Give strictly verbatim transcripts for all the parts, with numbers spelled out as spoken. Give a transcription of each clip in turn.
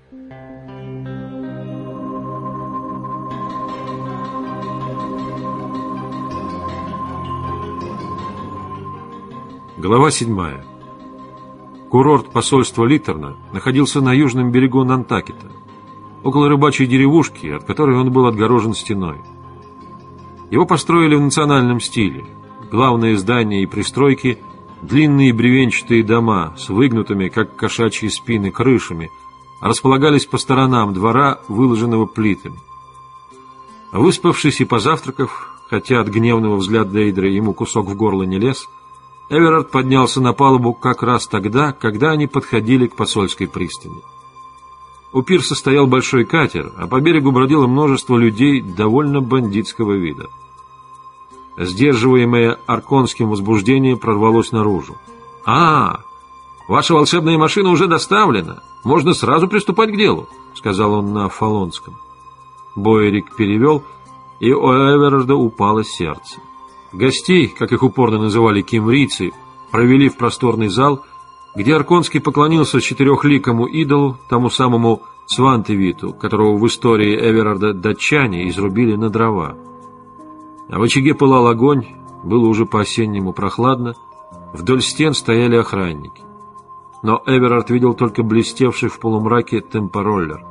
Глава седьмая. Курорт посольства Литтерна находился на южном берегу Нантакета, около рыбачьей деревушки, от которой он был отгорожен стеной. Его построили в национальном стиле. Главные здания и пристройки – длинные бревенчатые дома с выгнутыми, как кошачьи спины, крышами, располагались по сторонам двора, выложенного плитами. Выспавшись и позавтракав, хотя от гневного взгляда Дейдра ему кусок в горло не лез, Эверард поднялся на палубу как раз тогда, когда они подходили к посольской пристани. У пирса стоял большой катер, а по берегу бродило множество людей довольно бандитского вида. Сдерживаемое арконским возбуждение прорвалось наружу. «А, ваша волшебная машина уже доставлена. Можно сразу приступать к делу», — сказал он на фалонском. Боерик перевел, и у Эверарда упало сердце. Гостей, как их упорно называли кимврийцы, провели в просторный зал, где Арконский поклонился четырехликому идолу, тому самому Свантевиту, которого в истории Эверарда датчане изрубили на дрова. А в очаге пылал огонь, было уже по-осеннему прохладно, вдоль стен стояли охранники. Но Эверард видел только блестевший в полумраке темпороллер.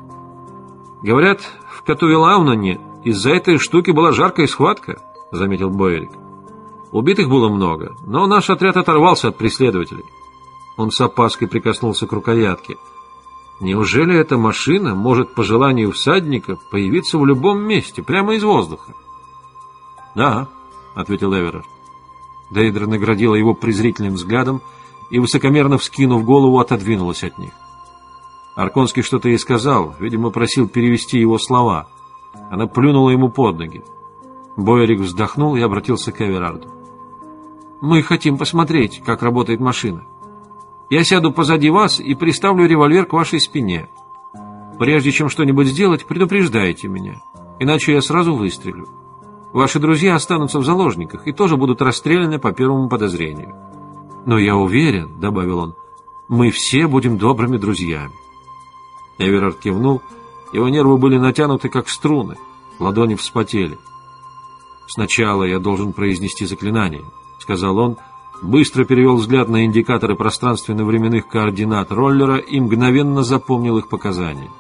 «Говорят, в Катувелауноне из-за этой штуки была жаркая схватка», — заметил Боерик. «Убитых было много, но наш отряд оторвался от преследователей». Он с опаской прикоснулся к рукоятке. «Неужели эта машина может по желанию всадника появиться в любом месте, прямо из воздуха?» «Да», — ответил Эверард. Дейдра наградила его презрительным взглядом и, высокомерно вскинув голову, отодвинулась от них. Арконский что-то ей сказал, видимо, просил перевести его слова. Она плюнула ему под ноги. Боерик вздохнул и обратился к Эверарду. «Мы хотим посмотреть, как работает машина. Я сяду позади вас и приставлю револьвер к вашей спине. Прежде чем что-нибудь сделать, предупреждайте меня, иначе я сразу выстрелю. Ваши друзья останутся в заложниках и тоже будут расстреляны по первому подозрению. Но я уверен, — добавил он, — мы все будем добрыми друзьями». Эверард кивнул, его нервы были натянуты, как струны, ладони вспотели. «Сначала я должен произнести заклинание», — сказал он, быстро перевел взгляд на индикаторы пространственно-временных координат роллера и мгновенно запомнил их показания.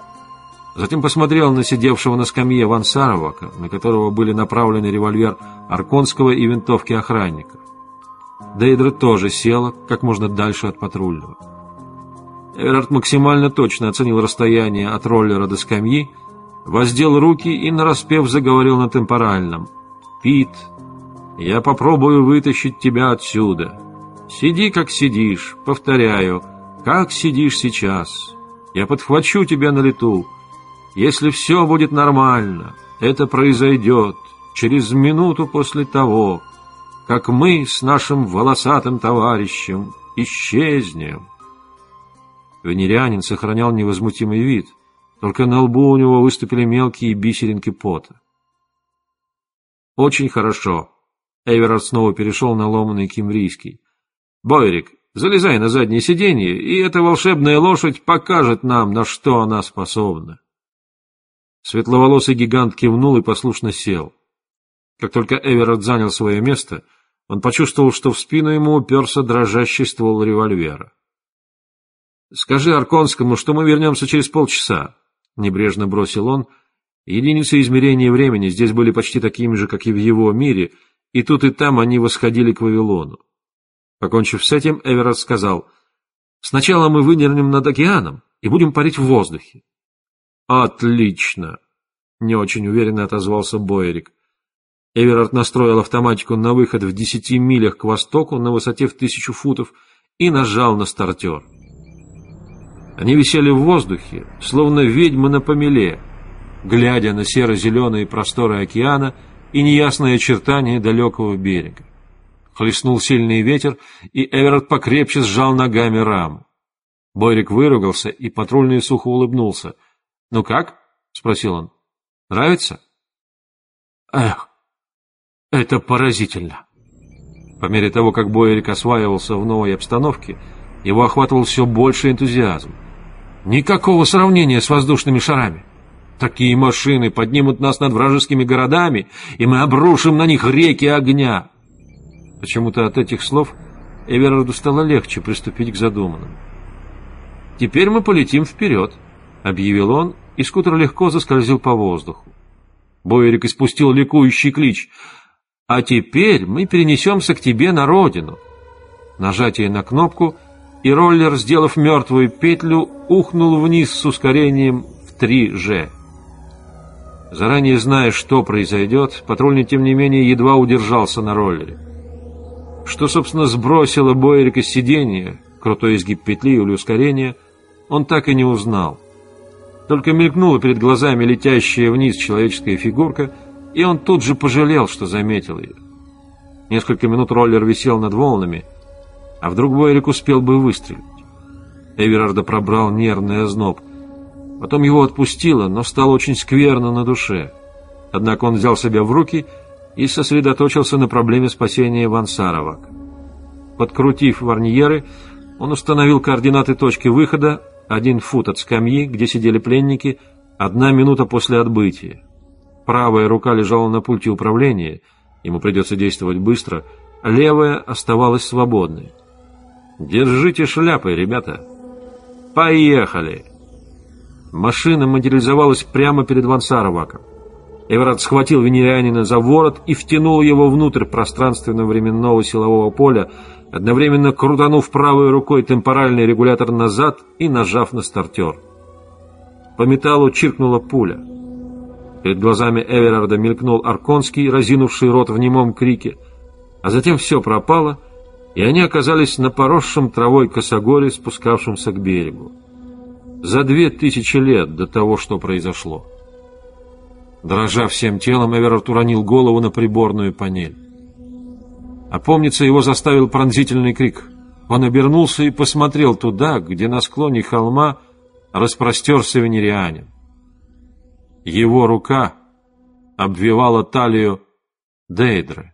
Затем посмотрел на сидевшего на скамье Ван Саровака, на которого были направлены револьвер Арконского и винтовки охранников. Дейдра тоже села как можно дальше от патрульного. Эверард максимально точно оценил расстояние от роллера до скамьи, воздел руки и нараспев заговорил на темпоральном. «Пит, я попробую вытащить тебя отсюда. Сиди, как сидишь, повторяю, как сидишь сейчас. Я подхвачу тебя на лету. Если все будет нормально, это произойдет через минуту после того, как мы с нашим волосатым товарищем исчезнем». Венерянин сохранял невозмутимый вид, только на лбу у него выступили мелкие бисеринки пота. «Очень хорошо». Эверард снова перешел на ломаный кимврийский. «Боерик, залезай на заднее сиденье, и эта волшебная лошадь покажет нам, на что она способна». Светловолосый гигант кивнул и послушно сел. Как только Эверард занял свое место, он почувствовал, что в спину ему уперся дрожащий ствол револьвера. «Скажи Арконскому, что мы вернемся через полчаса», — небрежно бросил он. Единицы измерения времени здесь были почти такими же, как и в его мире, и тут и там они восходили к Вавилону. Покончив с этим, Эверард сказал: «Сначала мы вынырнем над океаном и будем парить в воздухе». «Отлично!» — не очень уверенно отозвался Боерик. Эверард настроил автоматику на выход в десяти милях к востоку на высоте в тысячу футов и нажал на стартер. Они висели в воздухе, словно ведьмы на помеле, глядя на серо-зеленые просторы океана и неясные очертания далекого берега. Хлестнул сильный ветер, и Эверард покрепче сжал ногами раму. Боерик выругался, и патрульный сухо улыбнулся. «Ну как?» — спросил он. «Нравится?» «Эх, это поразительно!» По мере того, как Боерик осваивался в новой обстановке, его охватывал все больше энтузиазм. Никакого сравнения с воздушными шарами. Такие машины поднимут нас над вражескими городами, и мы обрушим на них реки огня. Почему-то от этих слов Эверарду стало легче приступить к задуманному. «Теперь мы полетим вперед», — объявил он, и скутер легко заскользил по воздуху. Бойерик испустил ликующий клич: «А теперь мы перенесемся к тебе на родину». Нажатие на кнопку, и роллер, сделав мертвую петлю, ухнул вниз с ускорением в три джи. Заранее зная, что произойдет, патрульный, тем не менее, едва удержался на роллере. Что, собственно, сбросило Бойерика с сиденья, крутой изгиб петли или ускорение, он так и не узнал. Только мелькнула перед глазами летящая вниз человеческая фигурка, и он тут же пожалел, что заметил ее. Несколько минут роллер висел над волнами, а вдруг Бойерик успел бы выстрелить. Эверарда пробрал нервный озноб. Потом его отпустило, но стало очень скверно на душе. Однако он взял себя в руки и сосредоточился на проблеме спасения Вансаровака. Подкрутив варньеры, он установил координаты точки выхода: один фут от скамьи, где сидели пленники, одна минута после отбытия. Правая рука лежала на пульте управления, ему придется действовать быстро, левая оставалась свободной. «Держите шляпы, ребята! Поехали!» Машина материализовалась прямо перед Вансароваком. Эверард схватил венерианина за ворот и втянул его внутрь пространственно-временного силового поля, одновременно крутанув правой рукой темпоральный регулятор назад и нажав на стартер. По металлу чиркнула пуля. Перед глазами Эверарда мелькнул Арконский, разинувший рот в немом крике, а затем все пропало, и они оказались на поросшем травой косогоре, спускавшемся к берегу. За две тысячи лет до того, что произошло. Дрожа всем телом, Эверард уронил голову на приборную панель. Опомниться его заставил пронзительный крик. Он обернулся и посмотрел туда, где на склоне холма распростерся венерианин. Его рука обвивала талию Дейдры.